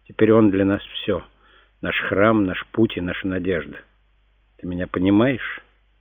Теперь он для нас все. Наш храм, наш путь и наша надежда. Ты меня понимаешь?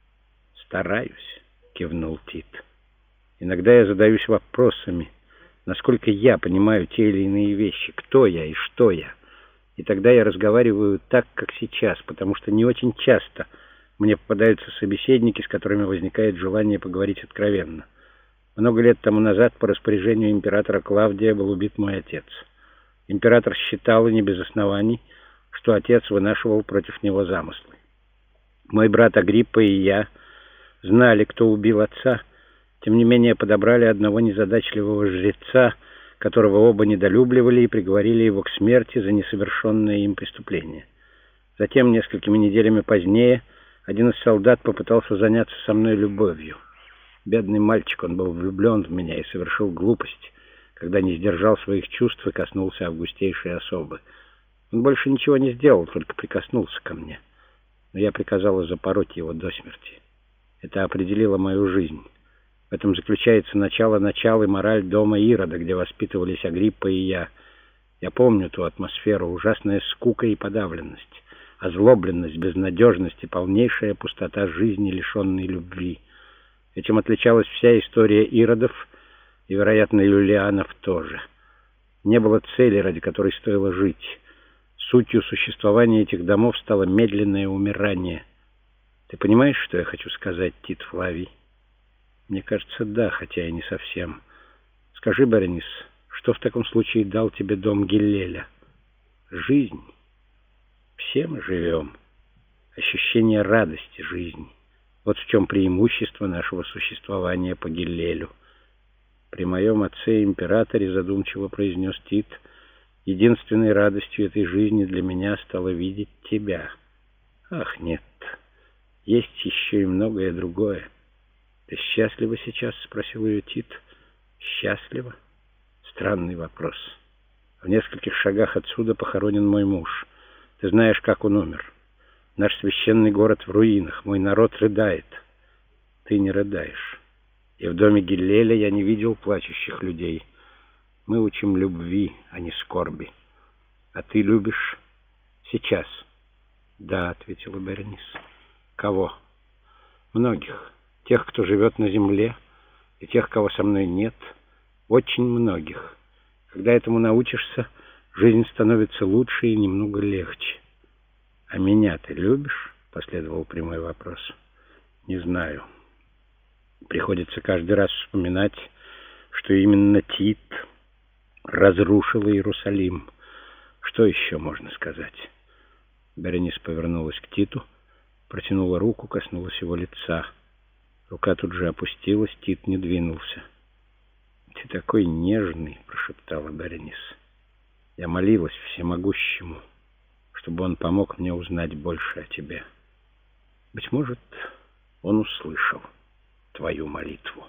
Стараюсь, кивнул Тит. Иногда я задаюсь вопросами, насколько я понимаю те или иные вещи, кто я и что я. И тогда я разговариваю так, как сейчас, потому что не очень часто мне попадаются собеседники, с которыми возникает желание поговорить откровенно. Много лет тому назад по распоряжению императора Клавдия был убит мой отец. Император считал, и не без оснований, что отец вынашивал против него замыслы. Мой брат Агриппа и я знали, кто убил отца, тем не менее подобрали одного незадачливого жреца, которого оба недолюбливали, и приговорили его к смерти за несовершенное им преступление. Затем, несколькими неделями позднее, один из солдат попытался заняться со мной любовью. Бедный мальчик, он был влюблен в меня и совершил глупость, когда не сдержал своих чувств и коснулся августейшей особы. Он больше ничего не сделал, только прикоснулся ко мне. Но я приказала запороть его до смерти. Это определило мою жизнь. В этом заключается начало и мораль дома Ирода, где воспитывались Агриппа и я. Я помню ту атмосферу, ужасная скука и подавленность, озлобленность, безнадежность и полнейшая пустота жизни, лишенной любви. Этим отличалась вся история Иродов, и, вероятно, Юлианов тоже. Не было цели, ради которой стоило жить. Сутью существования этих домов стало медленное умирание. Ты понимаешь, что я хочу сказать, Тит Флавий? Мне кажется, да, хотя и не совсем. Скажи, Беренис, что в таком случае дал тебе дом Гиллеля? Жизнь. Все мы живем. Ощущение радости жизни. Вот в чем преимущество нашего существования по Гиллелю. При моем отце-императоре, задумчиво произнес Тит, единственной радостью этой жизни для меня стало видеть тебя. Ах, нет, есть еще и многое другое. Ты счастлива сейчас? Спросил ее Тит. Счастлива? Странный вопрос. В нескольких шагах отсюда похоронен мой муж. Ты знаешь, как он умер. Наш священный город в руинах. Мой народ рыдает. Ты не рыдаешь. И в доме Гиллеля я не видел плачущих людей. Мы учим любви, а не скорби. А ты любишь сейчас? Да, ответила Беренис. Кого? Многих. Тех, кто живет на земле, и тех, кого со мной нет. Очень многих. Когда этому научишься, жизнь становится лучше и немного легче. А меня ты любишь? Последовал прямой вопрос. Не знаю. Приходится каждый раз вспоминать, что именно Тит разрушил Иерусалим. Что еще можно сказать? Беренис повернулась к Титу, протянула руку, коснулась его лица. Рука тут же опустилась, Тит не двинулся. «Ты такой нежный», — прошептала Беренис. «Я молилась всемогущему, чтобы он помог мне узнать больше о тебе. Быть может, он услышал твою молитву».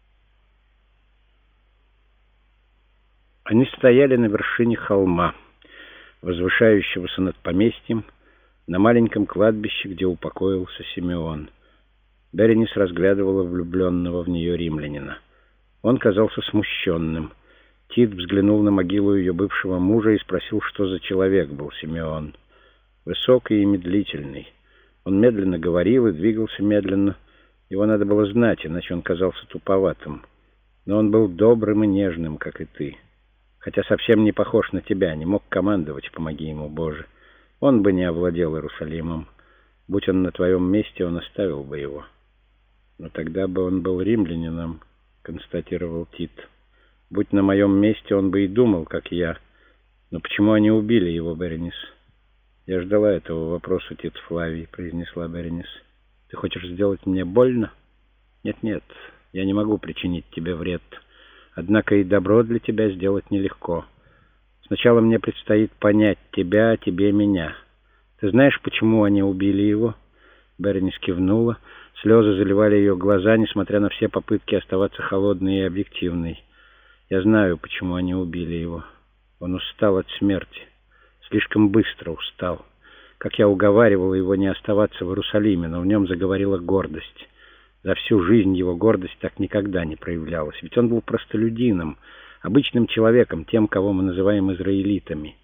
Они стояли на вершине холма, возвышающегося над поместьем, на маленьком кладбище, где упокоился Симеон. Беренис разглядывала влюбленного в нее римлянина. Он казался смущенным. Тит взглянул на могилу ее бывшего мужа и спросил, что за человек был Симеон. Высокий и медлительный. Он медленно говорил и двигался медленно. Его надо было знать, иначе он казался туповатым. Но он был добрым и нежным, как и ты. Хотя совсем не похож на тебя, не мог командовать, помоги ему, Боже. Он бы не овладел Иерусалимом. Будь он на твоем месте, он оставил бы его. Но тогда бы он был римлянином, констатировал Тит. Будь на моем месте, он бы и думал, как я. Но почему они убили его, Беренис? Я ждала этого вопроса, Тит Флавий, произнесла Беренис. Ты хочешь сделать мне больно? Нет, я не могу причинить тебе вред. Однако и добро для тебя сделать нелегко. Сначала мне предстоит понять тебя, а тебе меня. Ты знаешь, почему они убили его? Беренис кивнула. Слезы заливали ее глаза, несмотря на все попытки оставаться холодной и объективной. Я знаю, почему они убили его. Он устал от смерти. Слишком быстро устал. Как я уговаривала его не оставаться в Иерусалиме, но в нем заговорила гордость. За всю жизнь его гордость так никогда не проявлялась. Ведь он был простолюдином, обычным человеком, тем, кого мы называем израилитами.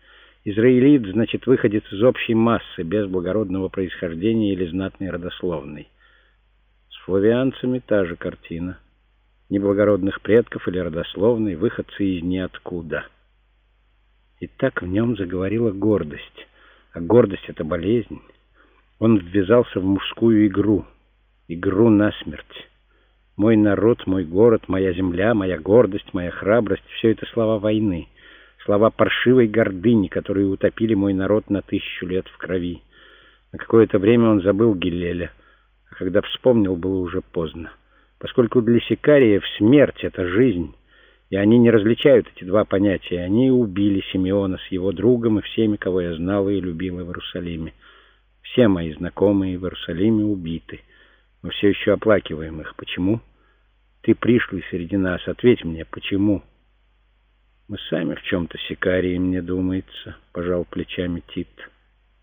Израилит, значит, выходец из общей массы, без благородного происхождения или знатной родословной. С флавианцами та же картина. Ни благородных предков или родословной, выходцы из ниоткуда. И так в нем заговорила гордость. А гордость — это болезнь. Он ввязался в мужскую игру насмерть. Мой народ, мой город, моя земля, моя гордость, моя храбрость — все это слова войны. Слова паршивой гордыни, которые утопили мой народ на 1000 лет в крови. На какое-то время он забыл Гиллеля, а когда вспомнил, было уже поздно. Поскольку для сикариев смерть — это жизнь, и они не различают эти два понятия, они убили Симеона с его другом и всеми, кого я знала и любила в Иерусалиме. Все мои знакомые в Иерусалиме убиты. Мы все еще оплакиваем их. Почему? Ты пришлый среди нас. Ответь мне, почему? Мы сами в чем-то сикарии, мне думается, — пожал плечами Тит.